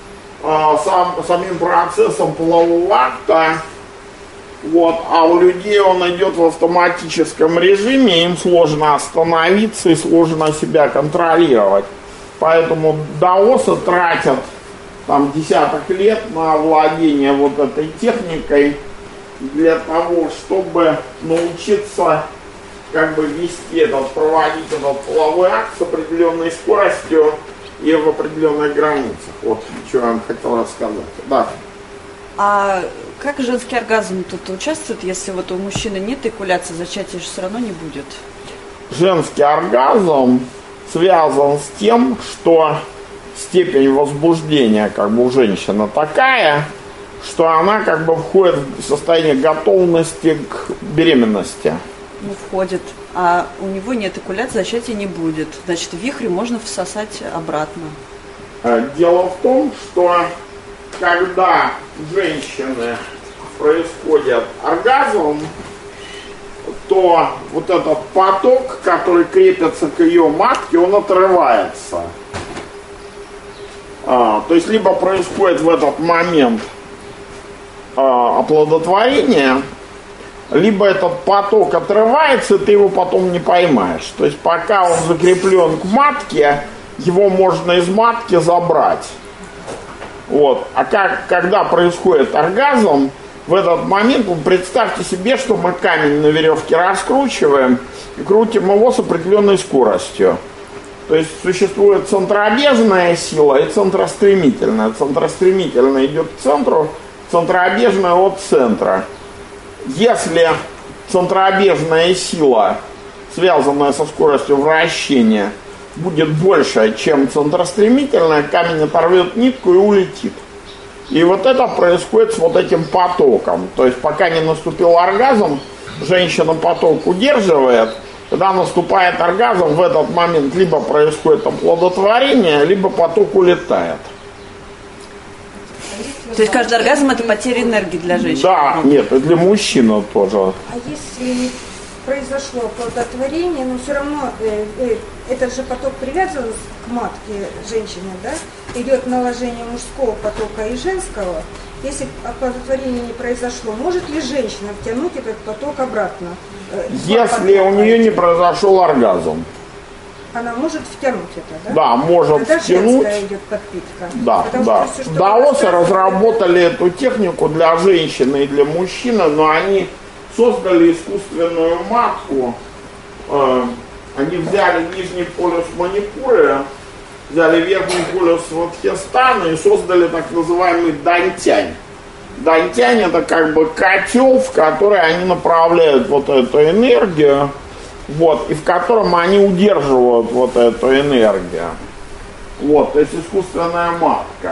самим процессом полового акта. Вот. А у людей он идет в автоматическом режиме, им сложно остановиться и сложно себя контролировать. Поэтому даосы тратят там десяток лет на владение вот этой техникой для того, чтобы научиться как бы вести проводить этот половой акт с определенной скоростью и в определенных границах. Вот что я вам хотел рассказать. Да. А как женский оргазм тут участвует, если вот у мужчины нет эякуляции, зачатия же все равно не будет? Женский оргазм связан с тем, что степень возбуждения как бы у женщины такая, что она как бы входит в состояние готовности к беременности. Ну, входит, а у него нет эякуляции, зачатия не будет. Значит, вихрь можно всосать обратно. Дело в том, что когда у женщины происходит оргазм, то вот этот поток, который крепится к ее матке, он отрывается. То есть либо происходит в этот момент оплодотворение, либо этот поток отрывается, и ты его потом не поймаешь. То есть пока он закреплен к матке, его можно из матки забрать. Вот. А когда происходит оргазм, в этот момент, представьте себе, что мы камень на веревке раскручиваем и крутим его с определенной скоростью. То есть существует центробежная сила и центростремительная. Центростремительная идет к центру, центробежная от центра. Если центробежная сила, связанная со скоростью вращения, будет больше, чем центростремительная, камень оторвет нитку и улетит. И вот это происходит с вот этим потоком. То есть пока не наступил оргазм, женщина поток удерживает. Когда наступает оргазм, в этот момент либо происходит оплодотворение, либо поток улетает. То есть каждый оргазм — это потеря энергии для женщины? Да, нет, и для мужчины тоже. А если произошло оплодотворение, но все равно этот же поток привязан к матке женщины, да? Идет наложение мужского потока и женского. Если оплодотворение не произошло, может ли женщина втянуть этот поток обратно? Если у нее не произошел оргазм. Она может втянуть это, да? Да, может Тогда втянуть. женская идет подпитка. Да, Потому да. что всё, что Даосы разработали эту технику для женщины и для мужчины, но они создали искусственную матку. Они взяли нижний полюс Манипуры, взяли верхний полюс Сватхистана и создали так называемый дантянь. Дантянь — это как бы котел, в который они направляют вот эту энергию, вот, и в котором они удерживают вот эту энергию. Вот, то есть искусственная матка.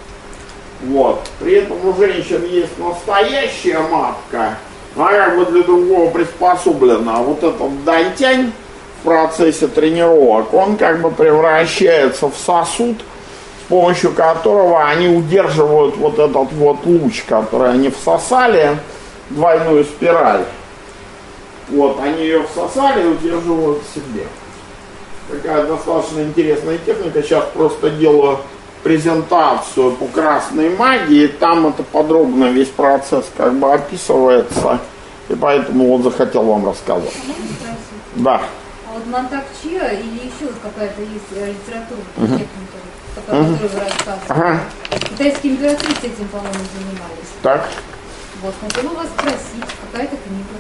Вот. При этом у женщин есть настоящая матка, она как бы для другого приспособлена. А вот этот дантянь в процессе тренировок, он как бы превращается в сосуд, с помощью которого они удерживают вот этот вот луч, который они всосали, двойную спираль. Вот, они ее всосали и удерживают в себе. Такая достаточно интересная техника. Сейчас просто делаю презентацию по красной магии. Там это подробно весь процесс как бы описывается. И поэтому вот захотел вам рассказать. Да. А вот Мантак Чиа или еще какая-то есть литература, техника, о которой вы рассказывали. Китайские императрицы этим, по-моему, занимались. Так. Вот, хотела вас спросить, какая-то книга.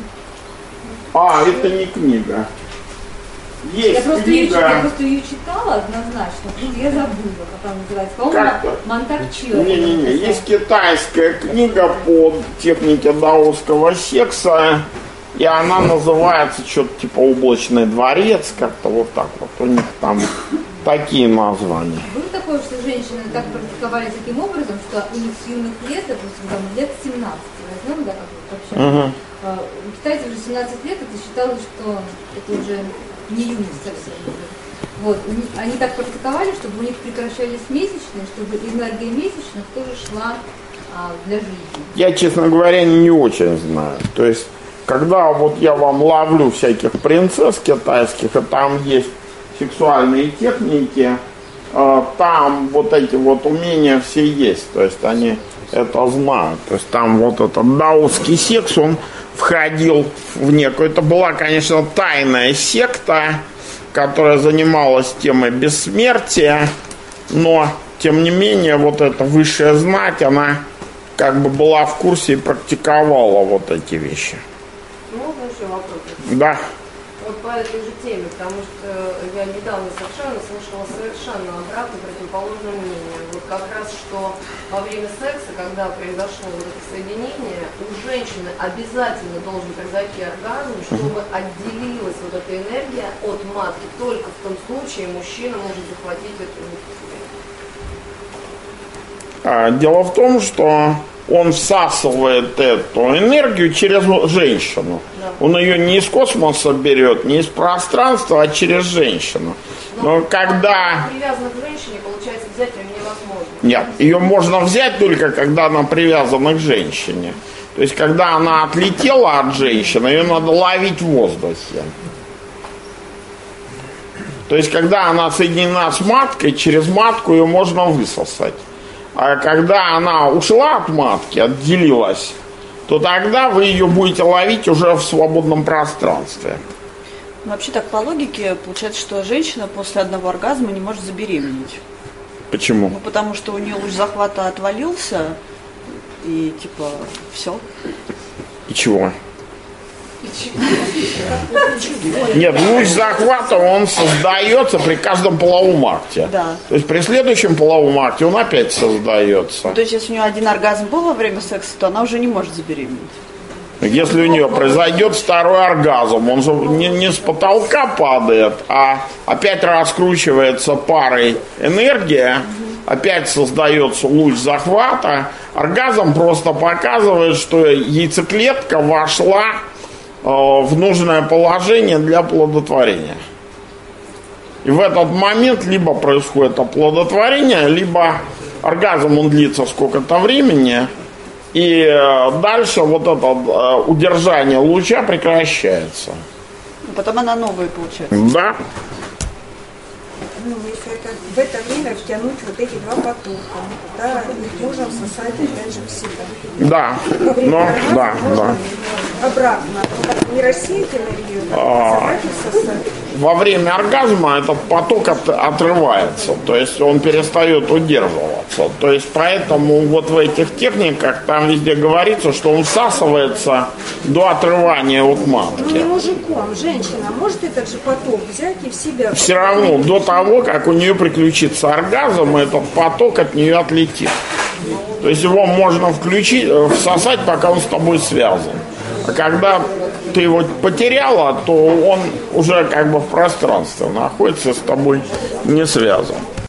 Это не книга. Есть я просто книга. Ее читала однозначно, я забыла, как она называется. По-моему, Мантак Чиа. Не-не-не, есть китайская книга по технике даосского секса, и она называется что-то типа «Облачный дворец», как-то вот так вот. У них там такие названия. Было такое, что женщины так практиковали таким образом, что у них с юных лет, допустим, там, лет 17, возьмем, да, как вообще, у китайцев уже 17 лет, это считалось, что это уже не юность совсем. Вот. Они так практиковали, чтобы у них прекращались месячные, чтобы энергия месячных тоже шла для жизни. Я, честно говоря, не очень знаю. То есть, когда вот я вам ловлю всяких принцесс китайских, и там есть сексуальные техники, там вот эти вот умения все есть. То есть, они это знают. То есть, там вот этот даосский секс, он входил в некую... Это была, конечно, тайная секта, которая занималась темой бессмертия, но, тем не менее, вот эта высшая знать, она как бы была в курсе и практиковала вот эти вещи. Можно еще вопрос? Да. Вот по этой же теме, потому что я недавно совершенно слышала совершенно обратно противоположное мнение. Вот как раз, что во время секса, когда произошло вот это соединение, у женщины обязательно должен произойти оргазм, чтобы отделилась вот эта энергия от матки. Только в том случае мужчина может захватить эту энергию. Дело в том, что он всасывает эту энергию через женщину. Он ее не из космоса берет, не из пространства, а через женщину. Но когда... Привязана к женщине, получается, взять ее невозможно. Нет, ее можно взять только когда она привязана к женщине. То есть, когда она отлетела от женщины, ее надо ловить в воздухе. То есть, когда она соединена с маткой, через матку ее можно высосать. А когда она ушла от матки, отделилась, то тогда вы ее будете ловить уже в свободном пространстве. Вообще так, по логике, получается, что женщина после одного оргазма не может забеременеть. Почему? Ну, потому что у нее луч захвата отвалился, и типа, все. И чего? Нет, луч захвата, он создается при каждом половом акте. Да. То есть при следующем половом акте он опять создается. То есть, если у нее один оргазм был во время секса, то она уже не может забеременеть. Если у нее произойдет второй оргазм, он же не с потолка падает, а опять раскручивается парой энергия, опять создается луч захвата. Оргазм просто показывает, что яйцеклетка вошла в нужное положение для оплодотворения. И в этот момент либо происходит оплодотворение, либо оргазм он длится сколько-то времени, и дальше вот это удержание луча прекращается. Потом она новая получается. Да. Ну, если это, в это время втянуть вот эти два потока, да, их можно всосать опять же в себя. Да. Но, да, да. Обратно. Не рассеять энергию, а собрать и всосать. Во время оргазма этот поток отрывается, то есть он перестает удерживаться. То есть поэтому вот в этих техниках там везде говорится, что он всасывается до отрывания от матки. Ну не мужиком, женщина может этот же поток взять и в себя. Все равно до того, как у нее приключится оргазм, этот поток от нее отлетит. То есть его можно включить, всосать, пока он с тобой связан. А когда ты его потеряла, то он уже как бы в пространстве находится, с тобой не связан.